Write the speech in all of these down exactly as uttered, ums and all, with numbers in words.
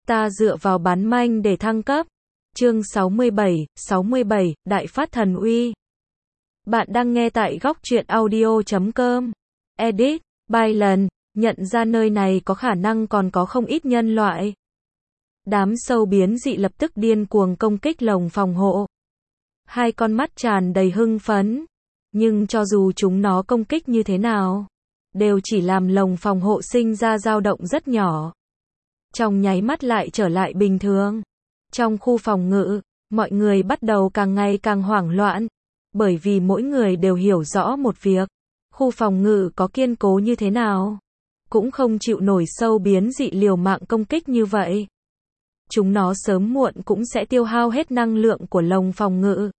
Ta dựa vào bán manh để thăng cấp. Chương sáu mươi bảy, sáu mươi bảy, Đại phát thần uy. Bạn đang nghe tại góc truyện audio chấm com. Edit, Byron, nhận ra nơi này có khả năng còn có không ít nhân loại. Đám sâu biến dị lập tức điên cuồng công kích lồng phòng hộ. Hai con mắt tràn đầy hưng phấn. Nhưng cho dù chúng nó công kích như thế nào, đều chỉ làm lồng phòng hộ sinh ra dao động rất nhỏ. Trong nháy mắt lại trở lại bình thường. Trong khu phòng ngự, mọi người bắt đầu càng ngày càng hoảng loạn. Bởi vì mỗi người đều hiểu rõ một việc. Khu phòng ngự có kiên cố như thế nào, cũng không chịu nổi sâu biến dị liều mạng công kích như vậy. Chúng nó sớm muộn cũng sẽ tiêu hao hết năng lượng của lồng phòng ngự.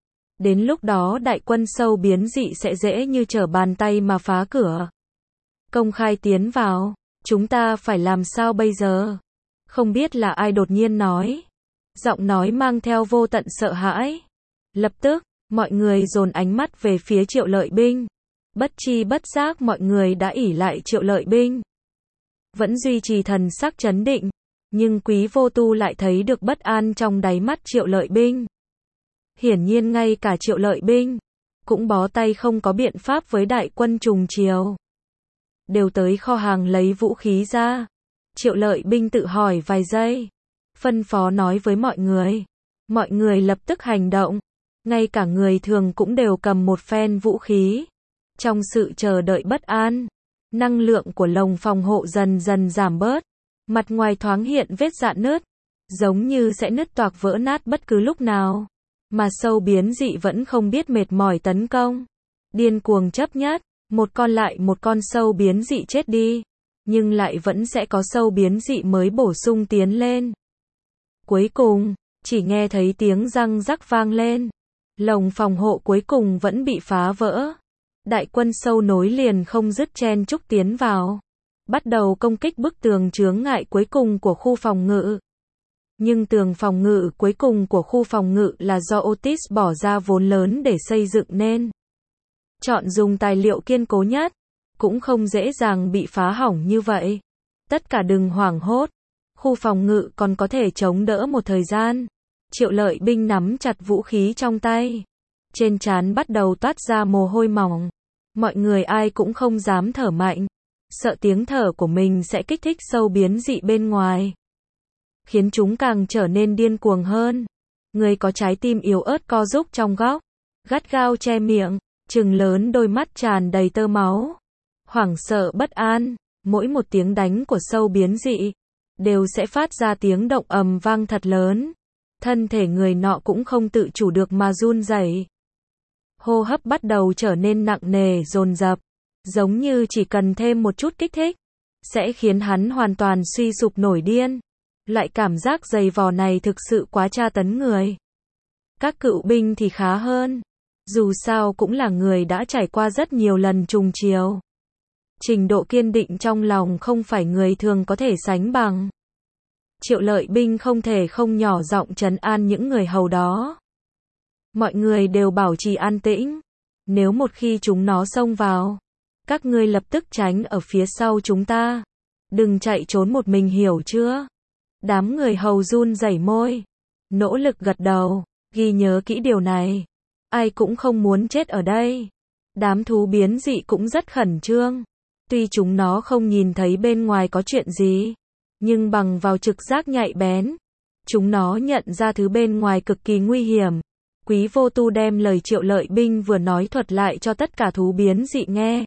Đến lúc đó đại quân sâu biến dị sẽ dễ như trở bàn tay mà phá cửa. Công khai tiến vào. Chúng ta phải làm sao bây giờ? Không biết là ai đột nhiên nói. Giọng nói mang theo vô tận sợ hãi. Lập tức, mọi người dồn ánh mắt về phía Triệu Lợi Binh. Bất chi bất giác mọi người đã ỷ lại Triệu Lợi Binh. Vẫn duy trì thần sắc trấn định. Nhưng Quý Vô Tu lại thấy được bất an trong đáy mắt Triệu Lợi Binh. Hiển nhiên ngay cả Triệu Lợi Binh cũng bó tay không có biện pháp với đại quân trùng chiều. Đều tới kho hàng lấy vũ khí ra. Triệu Lợi Binh tự hỏi vài giây. Phân phó nói với mọi người. Mọi người lập tức hành động. Ngay cả người thường cũng đều cầm một phen vũ khí. Trong sự chờ đợi bất an, năng lượng của lồng phòng hộ dần dần giảm bớt. Mặt ngoài thoáng hiện vết rạn nứt, giống như sẽ nứt toạc vỡ nát bất cứ lúc nào. Mà sâu biến dị vẫn không biết mệt mỏi tấn công. Điên cuồng chấp nhất, một con lại một con sâu biến dị chết đi. Nhưng lại vẫn sẽ có sâu biến dị mới bổ sung tiến lên. Cuối cùng, chỉ nghe thấy tiếng răng rắc vang lên. Lồng phòng hộ cuối cùng vẫn bị phá vỡ. Đại quân sâu nối liền không dứt chen chúc tiến vào. Bắt đầu công kích bức tường chướng ngại cuối cùng của khu phòng ngự. Nhưng tường phòng ngự cuối cùng của khu phòng ngự là do Otis bỏ ra vốn lớn để xây dựng nên. Chọn dùng tài liệu kiên cố nhất, cũng không dễ dàng bị phá hỏng như vậy. Tất cả đừng hoảng hốt. Khu phòng ngự còn có thể chống đỡ một thời gian. Triệu Lợi Binh nắm chặt vũ khí trong tay. Trên trán bắt đầu toát ra mồ hôi mỏng. Mọi người ai cũng không dám thở mạnh. Sợ tiếng thở của mình sẽ kích thích sâu biến dị bên ngoài. Khiến chúng càng trở nên điên cuồng hơn. Người có trái tim yếu ớt co rúm trong góc. Gắt gao che miệng, trừng lớn đôi mắt tràn đầy tơ máu. Hoảng sợ bất an, mỗi một tiếng đánh của sâu biến dị đều sẽ phát ra tiếng động ầm vang thật lớn. Thân thể người nọ cũng không tự chủ được mà run rẩy. Hô hấp bắt đầu trở nên nặng nề dồn dập, giống như chỉ cần thêm một chút kích thích sẽ khiến hắn hoàn toàn suy sụp nổi điên. Loại cảm giác dày vò này thực sự quá tra tấn người. Các cựu binh thì khá hơn. Dù sao cũng là người đã trải qua rất nhiều lần trùng chiều. Trình độ kiên định trong lòng không phải người thường có thể sánh bằng. Triệu Lợi Binh không thể không nhỏ giọng trấn an những người hầu đó. Mọi người đều bảo trì an tĩnh. Nếu một khi chúng nó xông vào, các ngươi lập tức tránh ở phía sau chúng ta. Đừng chạy trốn một mình hiểu chưa? Đám người hầu run rẩy môi. Nỗ lực gật đầu, ghi nhớ kỹ điều này. Ai cũng không muốn chết ở đây. Đám thú biến dị cũng rất khẩn trương. Tuy chúng nó không nhìn thấy bên ngoài có chuyện gì, nhưng bằng vào trực giác nhạy bén, chúng nó nhận ra thứ bên ngoài cực kỳ nguy hiểm. Quý Vô Tu đem lời Triệu Lợi Binh vừa nói thuật lại cho tất cả thú biến dị nghe.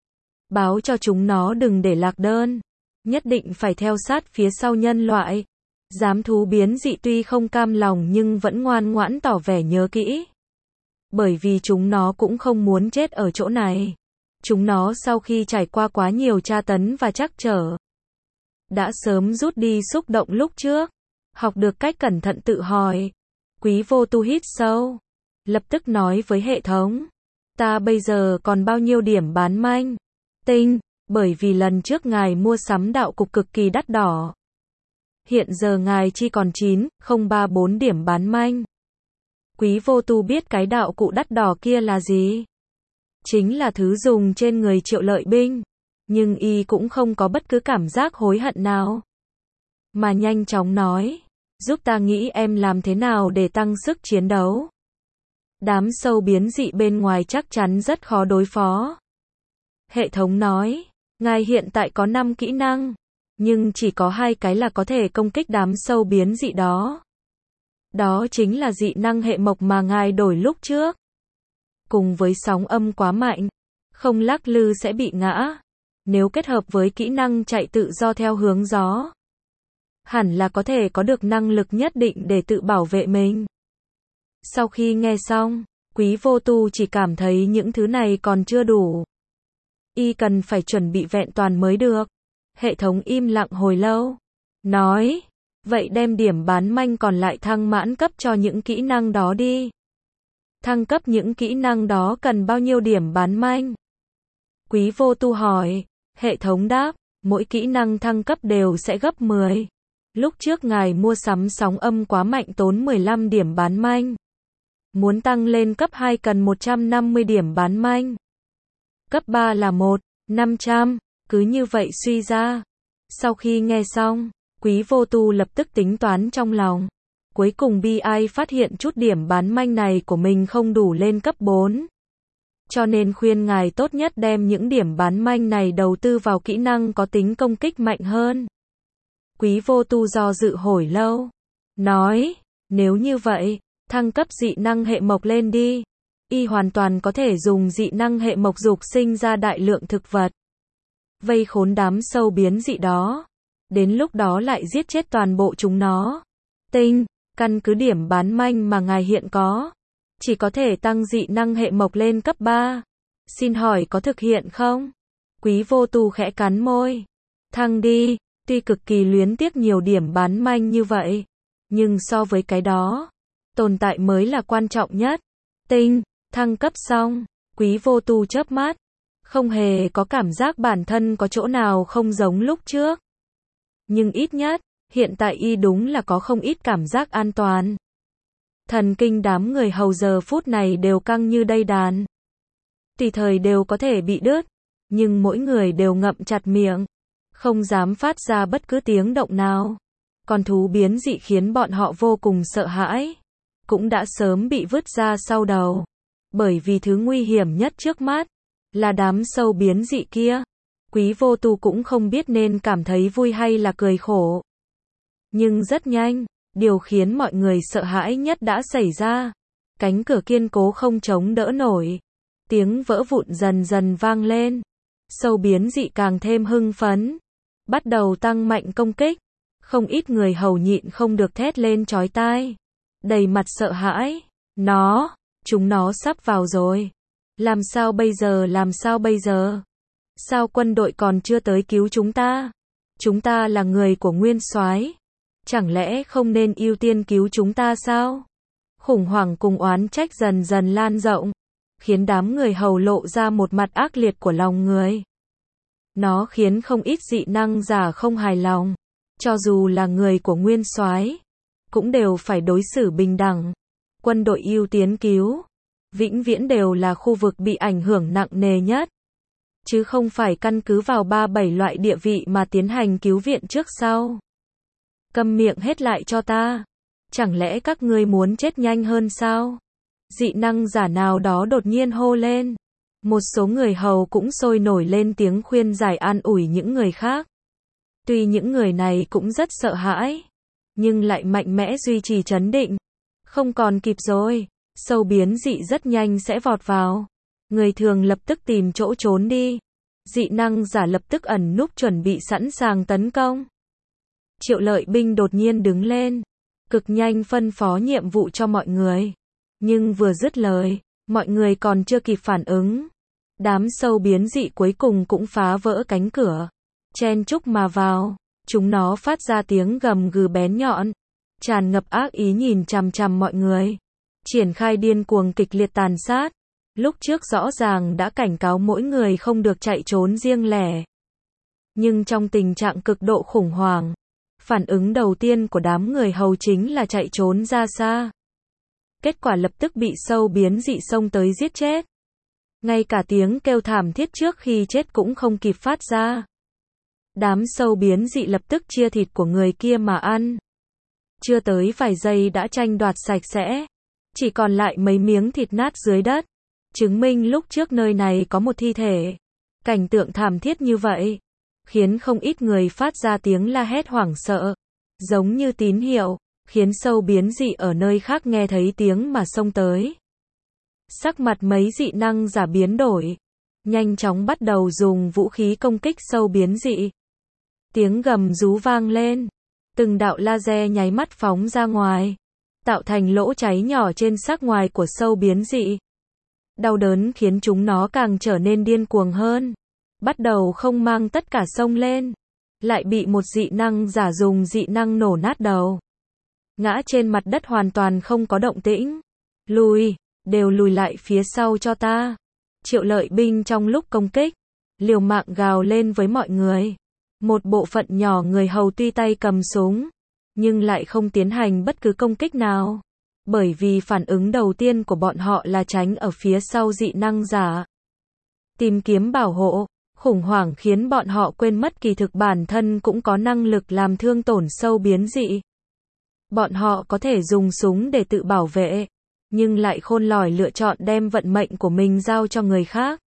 Báo cho chúng nó đừng để lạc đơn. Nhất định phải theo sát phía sau nhân loại. Giám thú biến dị tuy không cam lòng nhưng vẫn ngoan ngoãn tỏ vẻ nhớ kỹ. Bởi vì chúng nó cũng không muốn chết ở chỗ này. Chúng nó sau khi trải qua quá nhiều tra tấn và trắc trở, đã sớm rút đi xúc động lúc trước. Học được cách cẩn thận tự hỏi. Quý Vô Tu hít sâu. Lập tức nói với hệ thống. Ta bây giờ còn bao nhiêu điểm bán manh? Tinh, bởi vì lần trước ngài mua sắm đạo cục cực kỳ đắt đỏ. Hiện giờ ngài chỉ còn chín không ba bốn điểm bán manh. Quý Vô Tu biết cái đạo cụ đắt đỏ kia là gì? Chính là thứ dùng trên người Triệu Lợi Binh. Nhưng y cũng không có bất cứ cảm giác hối hận nào. mà nhanh chóng nói, giúp ta nghĩ em làm thế nào để tăng sức chiến đấu. Đám sâu biến dị bên ngoài chắc chắn rất khó đối phó. Hệ thống nói, ngài hiện tại có năm kỹ năng, nhưng chỉ có hai cái là có thể công kích đám sâu biến dị đó. Đó chính là dị năng hệ mộc mà ngài đổi lúc trước. Cùng với sóng âm quá mạnh, không lắc lư sẽ bị ngã. Nếu kết hợp với kỹ năng chạy tự do theo hướng gió, hẳn là có thể có được năng lực nhất định để tự bảo vệ mình. Sau khi nghe xong, Quý Vô Tu chỉ cảm thấy những thứ này còn chưa đủ. Y cần phải chuẩn bị vẹn toàn mới được. Hệ thống im lặng hồi lâu. Nói, vậy đem điểm bán manh còn lại thăng mãn cấp cho những kỹ năng đó đi. Thăng cấp những kỹ năng đó cần bao nhiêu điểm bán manh? Quý Vô Tu hỏi. Hệ thống đáp, mỗi kỹ năng thăng cấp đều sẽ gấp mười. Lúc trước ngài mua sắm sóng âm quá mạnh tốn mười lăm điểm bán manh. Muốn tăng lên cấp hai cần một trăm năm mươi điểm bán manh. Cấp ba là một, năm trăm, cứ như vậy suy ra. Sau khi nghe xong, Quý Vô Tu lập tức tính toán trong lòng. Cuối cùng bi ai phát hiện chút điểm bán manh này của mình không đủ lên cấp bốn. Cho nên khuyên ngài tốt nhất đem những điểm bán manh này đầu tư vào kỹ năng có tính công kích mạnh hơn. Quý Vô Tu do dự hồi lâu. Nói, nếu như vậy, thăng cấp dị năng hệ mộc lên đi. Y hoàn toàn có thể dùng dị năng hệ mộc dục sinh ra đại lượng thực vật. Vây khốn đám sâu biến dị đó. Đến lúc đó lại giết chết toàn bộ chúng nó. Tinh, căn cứ điểm bán manh mà ngài hiện có, chỉ có thể tăng dị năng hệ mộc lên cấp ba. Xin hỏi có thực hiện không? Quý Vô Tu khẽ cắn môi. Thăng đi, tuy cực kỳ luyến tiếc nhiều điểm bán manh như vậy. Nhưng so với cái đó, tồn tại mới là quan trọng nhất. Tinh, thăng cấp xong, Quý Vô Tu chớp mắt. Không hề có cảm giác bản thân có chỗ nào không giống lúc trước. Nhưng ít nhất, hiện tại y đúng là có không ít cảm giác an toàn. Thần kinh đám người hầu giờ phút này đều căng như dây đàn. Tùy thời đều có thể bị đứt, nhưng mỗi người đều ngậm chặt miệng, không dám phát ra bất cứ tiếng động nào. Con thú biến dị khiến bọn họ vô cùng sợ hãi, cũng đã sớm bị vứt ra sau đầu. Bởi vì thứ nguy hiểm nhất trước mắt là đám sâu biến dị kia. Quý Vô Tu cũng không biết nên cảm thấy vui hay là cười khổ. Nhưng rất nhanh, điều khiến mọi người sợ hãi nhất đã xảy ra. Cánh cửa kiên cố không chống đỡ nổi. Tiếng vỡ vụn dần dần vang lên. Sâu biến dị càng thêm hưng phấn. Bắt đầu tăng mạnh công kích. Không ít người hầu nhịn không được thét lên chói tai. Đầy mặt sợ hãi. Nó, chúng nó sắp vào rồi. Làm sao bây giờ, làm sao bây giờ? Sao quân đội còn chưa tới cứu chúng ta? Chúng ta là người của Nguyên Soái, chẳng lẽ không nên ưu tiên cứu chúng ta sao? Khủng hoảng cùng oán trách dần dần lan rộng, khiến đám người hầu lộ ra một mặt ác liệt của lòng người. Nó khiến không ít dị năng giả không hài lòng, cho dù là người của Nguyên Soái, cũng đều phải đối xử bình đẳng. Quân đội ưu tiên cứu, vĩnh viễn đều là khu vực bị ảnh hưởng nặng nề nhất, chứ không phải căn cứ vào ba bảy loại địa vị mà tiến hành cứu viện trước sau. Câm miệng hết lại cho ta. Chẳng lẽ các ngươi muốn chết nhanh hơn sao? Dị năng giả nào đó đột nhiên hô lên. Một số người hầu cũng sôi nổi lên tiếng khuyên giải an ủi những người khác. Tuy những người này cũng rất sợ hãi, nhưng lại mạnh mẽ duy trì trấn định. Không còn kịp rồi, sâu biến dị rất nhanh sẽ vọt vào. Người thường lập tức tìm chỗ trốn đi. Dị năng giả lập tức ẩn núp chuẩn bị sẵn sàng tấn công. Triệu Lợi Binh đột nhiên đứng lên, cực nhanh phân phó nhiệm vụ cho mọi người. Nhưng vừa dứt lời, mọi người còn chưa kịp phản ứng. Đám sâu biến dị cuối cùng cũng phá vỡ cánh cửa, chen chúc mà vào. Chúng nó phát ra tiếng gầm gừ bén nhọn, tràn ngập ác ý nhìn chằm chằm mọi người. Triển khai điên cuồng kịch liệt tàn sát. Lúc trước rõ ràng đã cảnh cáo mỗi người không được chạy trốn riêng lẻ. Nhưng trong tình trạng cực độ khủng hoảng, phản ứng đầu tiên của đám người hầu chính là chạy trốn ra xa. Kết quả lập tức bị sâu biến dị xông tới giết chết. Ngay cả tiếng kêu thảm thiết trước khi chết cũng không kịp phát ra. Đám sâu biến dị lập tức chia thịt của người kia mà ăn. Chưa tới vài giây đã tranh đoạt sạch sẽ. Chỉ còn lại mấy miếng thịt nát dưới đất. Chứng minh lúc trước nơi này có một thi thể. Cảnh tượng thảm thiết như vậy, khiến không ít người phát ra tiếng la hét hoảng sợ. Giống như tín hiệu, khiến sâu biến dị ở nơi khác nghe thấy tiếng mà xông tới. Sắc mặt mấy dị năng giả biến đổi. Nhanh chóng bắt đầu dùng vũ khí công kích sâu biến dị. Tiếng gầm rú vang lên. Từng đạo laser nháy mắt phóng ra ngoài. Tạo thành lỗ cháy nhỏ trên xác ngoài của sâu biến dị. Đau đớn khiến chúng nó càng trở nên điên cuồng hơn. Bắt đầu không mang tất cả xông lên. Lại bị một dị năng giả dùng dị năng nổ nát đầu. Ngã trên mặt đất hoàn toàn không có động tĩnh. Lùi, đều lùi lại phía sau cho ta. Triệu Lợi binh trong lúc công kích, liều mạng gào lên với mọi người. Một bộ phận nhỏ người hầu tuy tay cầm súng, nhưng lại không tiến hành bất cứ công kích nào. Bởi vì phản ứng đầu tiên của bọn họ là tránh ở phía sau dị năng giả. Tìm kiếm bảo hộ, khủng hoảng khiến bọn họ quên mất kỳ thực bản thân cũng có năng lực làm thương tổn sâu biến dị. Bọn họ có thể dùng súng để tự bảo vệ, nhưng lại khôn lỏi lựa chọn đem vận mệnh của mình giao cho người khác.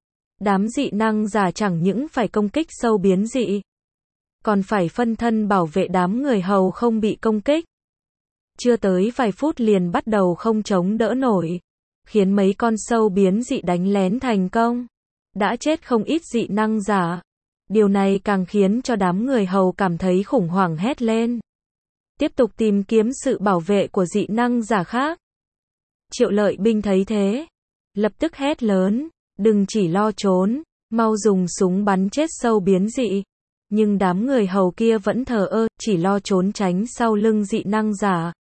Đám dị năng giả chẳng những phải công kích sâu biến dị, còn phải phân thân bảo vệ đám người hầu không bị công kích. Chưa tới vài phút liền bắt đầu không chống đỡ nổi, khiến mấy con sâu biến dị đánh lén thành công. Đã chết không ít dị năng giả. Điều này càng khiến cho đám người hầu cảm thấy khủng hoảng hét lên. Tiếp tục tìm kiếm sự bảo vệ của dị năng giả khác. Triệu Lợi binh thấy thế, lập tức hét lớn, đừng chỉ lo trốn, mau dùng súng bắn chết sâu biến dị. Nhưng đám người hầu kia vẫn thờ ơ, chỉ lo trốn tránh sau lưng dị năng giả.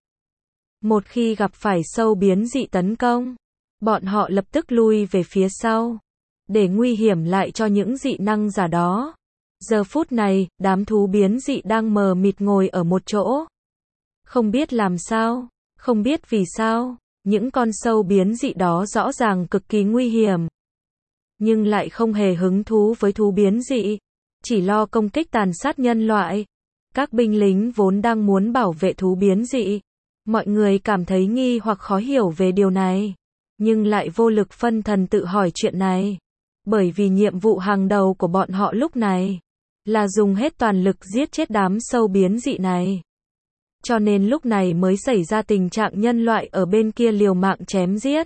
Một khi gặp phải sâu biến dị tấn công, bọn họ lập tức lui về phía sau, để nguy hiểm lại cho những dị năng giả đó. Giờ phút này, đám thú biến dị đang mờ mịt ngồi ở một chỗ. Không biết làm sao, không biết vì sao, những con sâu biến dị đó rõ ràng cực kỳ nguy hiểm. Nhưng lại không hề hứng thú với thú biến dị, chỉ lo công kích tàn sát nhân loại. Các binh lính vốn đang muốn bảo vệ thú biến dị. Mọi người cảm thấy nghi hoặc khó hiểu về điều này, nhưng lại vô lực phân thần tự hỏi chuyện này. Bởi vì nhiệm vụ hàng đầu của bọn họ lúc này là dùng hết toàn lực giết chết đám sâu biến dị này. Cho nên lúc này mới xảy ra tình trạng nhân loại ở bên kia liều mạng chém giết.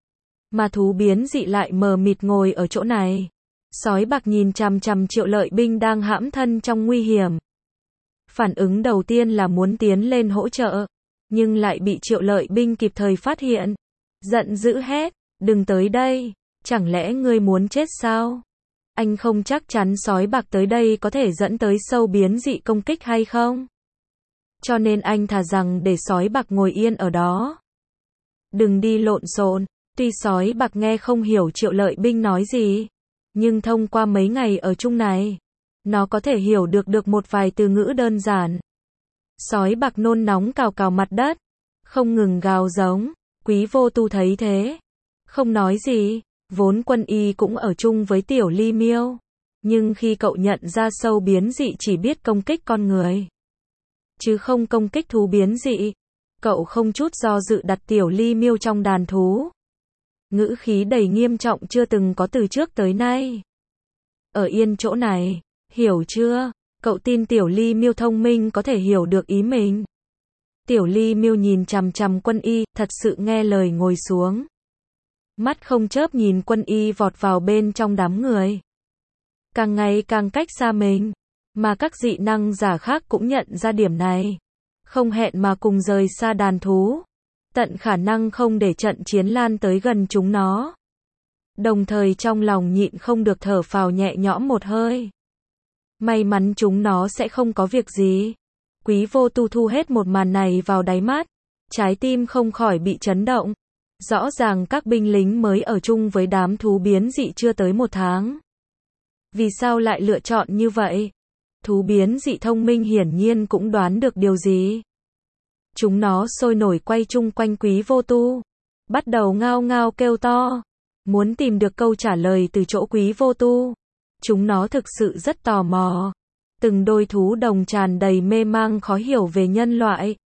Mà thú biến dị lại mờ mịt ngồi ở chỗ này. Sói bạc nhìn chằm chằm Triệu Lợi binh đang hãm thân trong nguy hiểm. Phản ứng đầu tiên là muốn tiến lên hỗ trợ, nhưng lại bị Triệu Lợi binh kịp thời phát hiện. Giận dữ hét, đừng tới đây, chẳng lẽ ngươi muốn chết sao? Anh không chắc chắn sói bạc tới đây có thể dẫn tới sâu biến dị công kích hay không? Cho nên anh thà rằng để sói bạc ngồi yên ở đó. Đừng đi lộn xộn. Tuy sói bạc nghe không hiểu Triệu Lợi binh nói gì, nhưng thông qua mấy ngày ở chung này, nó có thể hiểu được được một vài từ ngữ đơn giản. Sói bạc nôn nóng cào cào mặt đất, không ngừng gào giống. Quý Vô Tu thấy thế, không nói gì. Vốn Quân Y cũng ở chung với Tiểu Ly Miêu, nhưng khi cậu nhận ra sâu biến dị chỉ biết công kích con người, chứ không công kích thú biến dị, cậu không chút do dự đặt Tiểu Ly Miêu trong đàn thú. Ngữ khí đầy nghiêm trọng chưa từng có từ trước tới nay. Ở yên chỗ này, hiểu chưa? Cậu tin Tiểu Ly Miêu thông minh có thể hiểu được ý mình. Tiểu Ly Miêu nhìn chằm chằm Quân Y, thật sự nghe lời ngồi xuống. Mắt không chớp nhìn Quân Y vọt vào bên trong đám người. Càng ngày càng cách xa mình, mà các dị năng giả khác cũng nhận ra điểm này. Không hẹn mà cùng rời xa đàn thú. Tận khả năng không để trận chiến lan tới gần chúng nó. Đồng thời trong lòng nhịn không được thở phào nhẹ nhõm một hơi. May mắn chúng nó sẽ không có việc gì. Quý Vô Tu thu hết một màn này vào đáy mắt. Trái tim không khỏi bị chấn động. Rõ ràng các binh lính mới ở chung với đám thú biến dị chưa tới một tháng. Vì sao lại lựa chọn như vậy? Thú biến dị thông minh hiển nhiên cũng đoán được điều gì. Chúng nó sôi nổi quay chung quanh Quý Vô Tu, bắt đầu ngao ngao kêu to, muốn tìm được câu trả lời từ chỗ Quý Vô Tu. Chúng nó thực sự rất tò mò. Từng đôi thú đồng tràn đầy mê mang khó hiểu về nhân loại.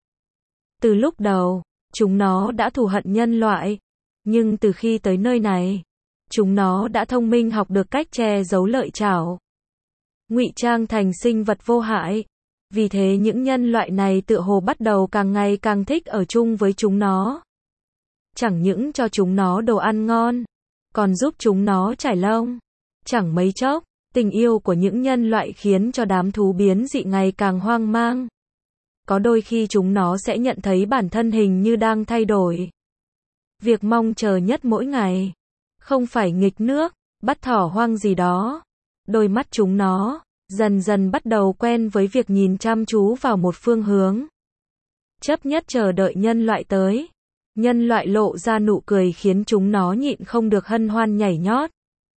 Từ lúc đầu, chúng nó đã thù hận nhân loại, nhưng từ khi tới nơi này, chúng nó đã thông minh học được cách che giấu lợi chảo, ngụy trang thành sinh vật vô hại. Vì thế những nhân loại này tựa hồ bắt đầu càng ngày càng thích ở chung với chúng nó. Chẳng những cho chúng nó đồ ăn ngon, còn giúp chúng nó trải lông. Chẳng mấy chốc, tình yêu của những nhân loại khiến cho đám thú biến dị ngày càng hoang mang. Có đôi khi chúng nó sẽ nhận thấy bản thân hình như đang thay đổi. Việc mong chờ nhất mỗi ngày, không phải nghịch nước, bắt thỏ hoang gì đó. Đôi mắt chúng nó dần dần bắt đầu quen với việc nhìn chăm chú vào một phương hướng. Chấp nhất chờ đợi nhân loại tới. Nhân loại lộ ra nụ cười khiến chúng nó nhịn không được hân hoan nhảy nhót.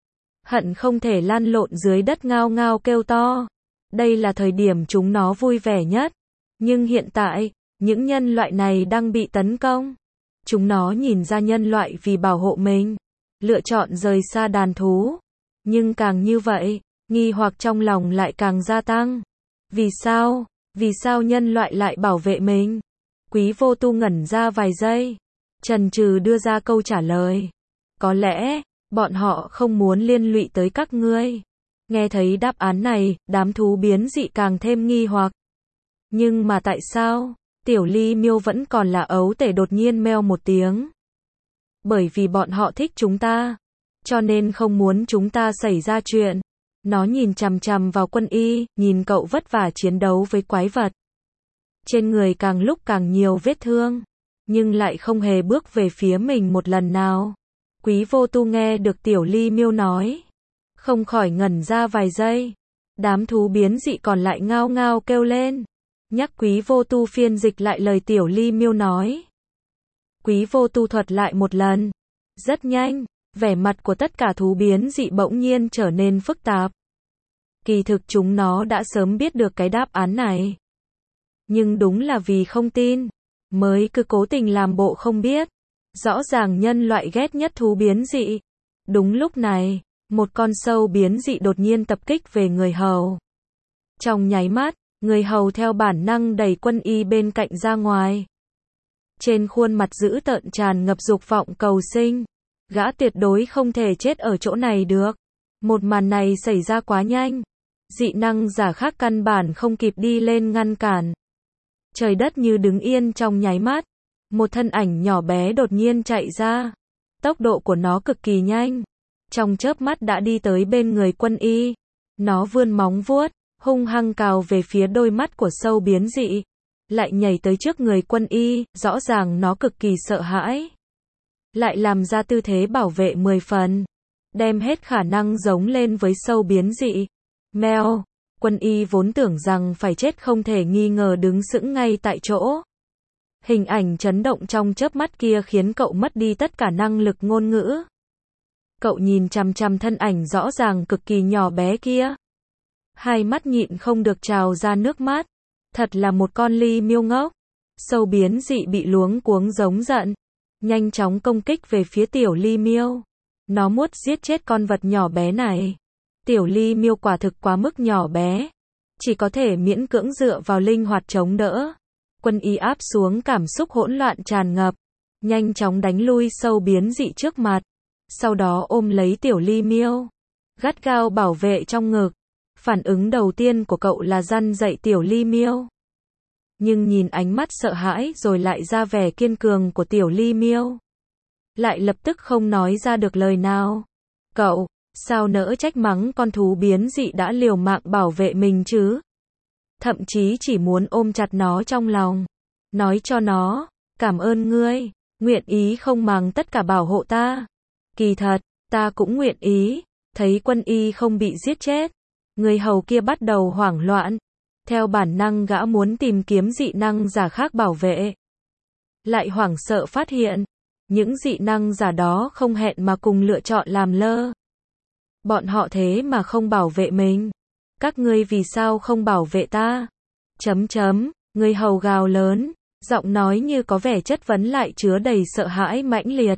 Hận không thể lăn lộn dưới đất ngao ngao kêu to. Đây là thời điểm chúng nó vui vẻ nhất. Nhưng hiện tại, những nhân loại này đang bị tấn công. Chúng nó nhìn ra nhân loại vì bảo hộ mình, lựa chọn rời xa đàn thú. Nhưng càng như vậy, nghi hoặc trong lòng lại càng gia tăng. Vì sao? Vì sao nhân loại lại bảo vệ mình? Quý Vô Tu ngẩn ra vài giây, chần chừ đưa ra câu trả lời. Có lẽ, bọn họ không muốn liên lụy tới các ngươi. Nghe thấy đáp án này, đám thú biến dị càng thêm nghi hoặc. Nhưng mà tại sao? Tiểu Ly Miêu vẫn còn là ấu tể đột nhiên meo một tiếng. Bởi vì bọn họ thích chúng ta, cho nên không muốn chúng ta xảy ra chuyện. Nó nhìn chằm chằm vào Quân Y, nhìn cậu vất vả chiến đấu với quái vật. Trên người càng lúc càng nhiều vết thương, nhưng lại không hề bước về phía mình một lần nào. Quý Vô Tu nghe được Tiểu Ly Miêu nói, không khỏi ngẩn ra vài giây. Đám thú biến dị còn lại ngao ngao kêu lên. Nhắc Quý Vô Tu phiên dịch lại lời Tiểu Ly Miêu nói. Quý Vô Tu thuật lại một lần. Rất nhanh, vẻ mặt của tất cả thú biến dị bỗng nhiên trở nên phức tạp. Kỳ thực chúng nó đã sớm biết được cái đáp án này. Nhưng đúng là vì không tin, mới cứ cố tình làm bộ không biết. Rõ ràng nhân loại ghét nhất thú biến dị. Đúng lúc này, một con sâu biến dị đột nhiên tập kích về người hầu. Trong nháy mắt, người hầu theo bản năng đẩy Quân Y bên cạnh ra ngoài. Trên khuôn mặt dữ tợn tràn ngập dục vọng cầu sinh. Gã tuyệt đối không thể chết ở chỗ này được. Một màn này xảy ra quá nhanh. Dị năng giả khác căn bản không kịp đi lên ngăn cản. Trời đất như đứng yên trong nháy mắt. Một thân ảnh nhỏ bé đột nhiên chạy ra. Tốc độ của nó cực kỳ nhanh. Trong chớp mắt đã đi tới bên người Quân Y. Nó vươn móng vuốt, hung hăng cào về phía đôi mắt của sâu biến dị. Lại nhảy tới trước người Quân Y, rõ ràng nó cực kỳ sợ hãi. Lại làm ra tư thế bảo vệ mười phần. Đem hết khả năng giống lên với sâu biến dị. Mèo, Quân Y vốn tưởng rằng phải chết không thể nghi ngờ đứng sững ngay tại chỗ. Hình ảnh chấn động trong chớp mắt kia khiến cậu mất đi tất cả năng lực ngôn ngữ. Cậu nhìn chằm chằm thân ảnh rõ ràng cực kỳ nhỏ bé kia. Hai mắt nhịn không được trào ra nước mắt. Thật là một con Ly Miêu ngốc. Sâu biến dị bị luống cuống giống giận. Nhanh chóng công kích về phía Tiểu Ly Miêu. Nó muốn giết chết con vật nhỏ bé này. Tiểu Ly Miêu quả thực quá mức nhỏ bé. Chỉ có thể miễn cưỡng dựa vào linh hoạt chống đỡ. Quân Y áp xuống cảm xúc hỗn loạn tràn ngập. Nhanh chóng đánh lui sâu biến dị trước mặt. Sau đó ôm lấy Tiểu Ly Miêu. Gắt gao bảo vệ trong ngực. Phản ứng đầu tiên của cậu là răn dạy Tiểu Ly Miêu. Nhưng nhìn ánh mắt sợ hãi rồi lại ra vẻ kiên cường của Tiểu Ly Miêu. Lại lập tức không nói ra được lời nào. Cậu, sao nỡ trách mắng con thú biến dị đã liều mạng bảo vệ mình chứ? Thậm chí chỉ muốn ôm chặt nó trong lòng. Nói cho nó, cảm ơn ngươi, nguyện ý không màng tất cả bảo hộ ta. Kỳ thật, ta cũng nguyện ý. Thấy Quân Y không bị giết chết. Người hầu kia bắt đầu hoảng loạn. Theo bản năng gã muốn tìm kiếm dị năng giả khác bảo vệ. Lại hoảng sợ phát hiện. Những dị năng giả đó không hẹn mà cùng lựa chọn làm lơ. Bọn họ thế mà không bảo vệ mình. Các ngươi vì sao không bảo vệ ta? Chấm chấm, người hầu gào lớn. Giọng nói như có vẻ chất vấn lại chứa đầy sợ hãi mãnh liệt.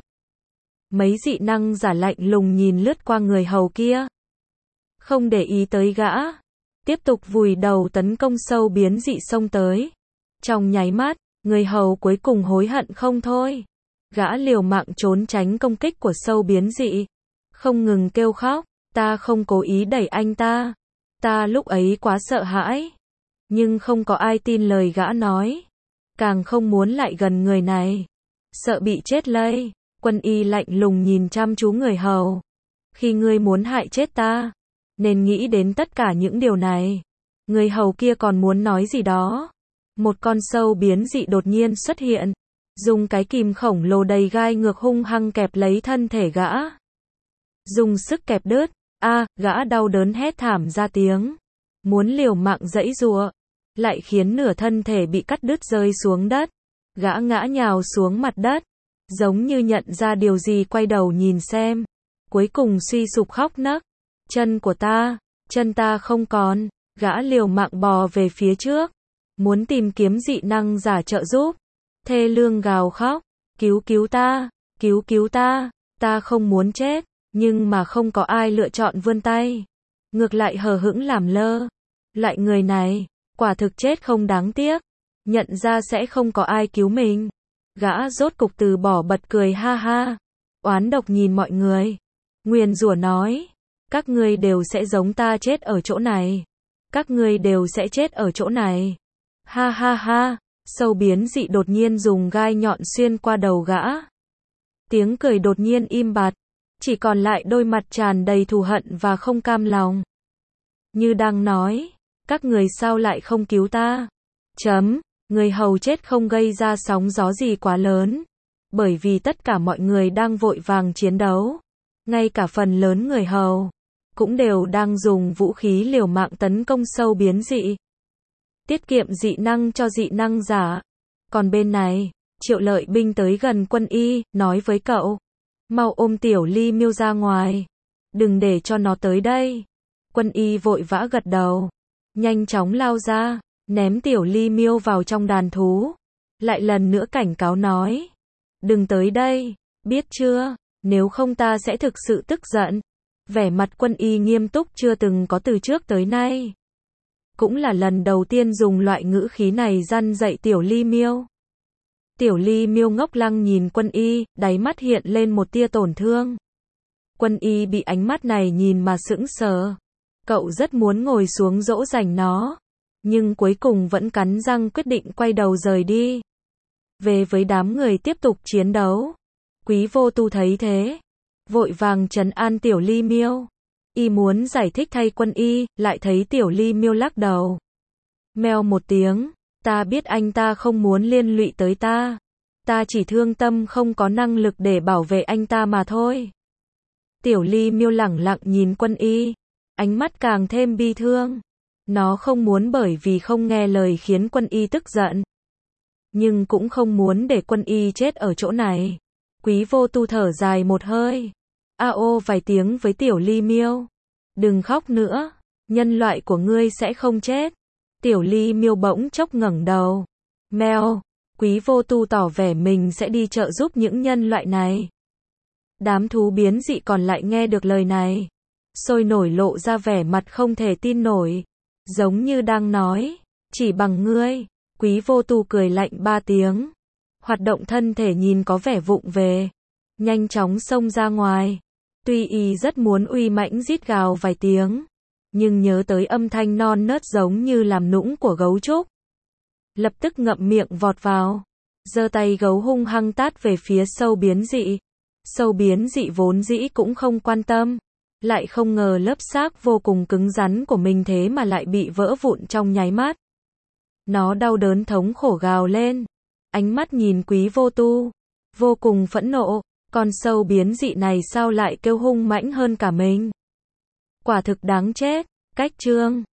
Mấy dị năng giả lạnh lùng nhìn lướt qua người hầu kia. Không để ý tới gã. tiếp tục vùi đầu tấn công sâu biến dị xông tới. Trong nháy mắt, người hầu cuối cùng hối hận không thôi. Gã liều mạng trốn tránh công kích của sâu biến dị, không ngừng kêu khóc, ta không cố ý đẩy anh ta. Ta lúc ấy quá sợ hãi, nhưng không có ai tin lời gã nói. Càng không muốn lại gần người này, sợ bị chết lây. Quân y lạnh lùng nhìn chăm chú người hầu. Khi ngươi muốn hại chết ta, nên nghĩ đến tất cả những điều này. Người hầu kia còn muốn nói gì đó. Một con sâu biến dị đột nhiên xuất hiện, dùng cái kìm khổng lồ đầy gai ngược hung hăng kẹp lấy thân thể gã. Dùng sức kẹp đứt, a, gã đau đớn hét thảm ra tiếng. Muốn liều mạng giãy giụa, lại khiến nửa thân thể bị cắt đứt rơi xuống đất. Gã ngã nhào xuống mặt đất, giống như nhận ra điều gì quay đầu nhìn xem. Cuối cùng suy sụp khóc nấc. Chân của ta, chân ta không còn. Gã liều mạng bò về phía trước, muốn tìm kiếm dị năng giả trợ giúp. Thê lương gào khóc, cứu cứu ta, cứu cứu ta, ta không muốn chết. Nhưng mà không có ai lựa chọn vươn tay, ngược lại hờ hững làm lơ. Loại người này, quả thực chết không đáng tiếc. Nhận ra sẽ không có ai cứu mình, gã rốt cục từ bỏ bật cười ha ha. Oán độc nhìn mọi người, nguyền rủa nói, các ngươi đều sẽ giống ta chết ở chỗ này. Các ngươi đều sẽ chết ở chỗ này. Ha ha ha, sâu biến dị đột nhiên dùng gai nhọn xuyên qua đầu gã. Tiếng cười đột nhiên im bặt, chỉ còn lại đôi mặt tràn đầy thù hận và không cam lòng. Như đang nói, các người sao lại không cứu ta? Chấm, người hầu chết không gây ra sóng gió gì quá lớn. Bởi vì tất cả mọi người đang vội vàng chiến đấu. Ngay cả phần lớn người hầu, cũng đều đang dùng vũ khí liều mạng tấn công sâu biến dị. Tiết kiệm dị năng cho dị năng giả. Còn bên này, Triệu Lợi binh tới gần Quân y, nói với cậu. Mau ôm Tiểu Ly Miêu ra ngoài. Đừng để cho nó tới đây. Quân y vội vã gật đầu. Nhanh chóng lao ra, ném Tiểu Ly Miêu vào trong đàn thú. Lại lần nữa cảnh cáo nói. Đừng tới đây, biết chưa? Nếu không ta sẽ thực sự tức giận. Vẻ mặt Quân y nghiêm túc chưa từng có từ trước tới nay. Cũng là lần đầu tiên dùng loại ngữ khí này răn dạy Tiểu Ly Miêu. Tiểu Ly Miêu ngốc lăng nhìn Quân y, đáy mắt hiện lên một tia tổn thương. Quân y bị ánh mắt này nhìn mà sững sờ. Cậu rất muốn ngồi xuống dỗ dành nó, nhưng cuối cùng vẫn cắn răng quyết định quay đầu rời đi. Về với đám người tiếp tục chiến đấu. Quý Vô Tu thấy thế, vội vàng trấn an Tiểu Ly Miêu. Y muốn giải thích thay Quân y, lại thấy Tiểu Ly Miêu lắc đầu. Meo một tiếng, ta biết anh ta không muốn liên lụy tới ta. Ta chỉ thương tâm không có năng lực để bảo vệ anh ta mà thôi. Tiểu Ly Miêu lẳng lặng nhìn Quân y, ánh mắt càng thêm bi thương. Nó không muốn bởi vì không nghe lời khiến Quân y tức giận, nhưng cũng không muốn để Quân y chết ở chỗ này. Quý Vô Tu thở dài một hơi, a ô vài tiếng với Tiểu Ly Miêu. Đừng khóc nữa, nhân loại của ngươi sẽ không chết. Tiểu Ly Miêu bỗng chốc ngẩng đầu. Meo, Quý Vô Tu tỏ vẻ mình sẽ đi trợ giúp những nhân loại này. Đám thú biến dị còn lại nghe được lời này, sôi nổi lộ ra vẻ mặt không thể tin nổi, giống như đang nói, chỉ bằng ngươi. Quý Vô Tu cười lạnh ba tiếng, hoạt động thân thể nhìn có vẻ vụng về, nhanh chóng xông ra ngoài. Tuy y rất muốn uy mãnh rít gào vài tiếng, nhưng nhớ tới âm thanh non nớt giống như làm nũng của gấu trúc, lập tức ngậm miệng vọt vào, giơ tay gấu hung hăng tát về phía sâu biến dị. Sâu biến dị vốn dĩ cũng không quan tâm, lại không ngờ lớp xác vô cùng cứng rắn của mình thế mà lại bị vỡ vụn trong nháy mắt. Nó đau đớn thống khổ gào lên, ánh mắt nhìn Quý Vô Tu, vô cùng phẫn nộ. Con sâu biến dị này sao lại kêu hung mãnh hơn cả mình? Quả thực đáng chết. Cách chương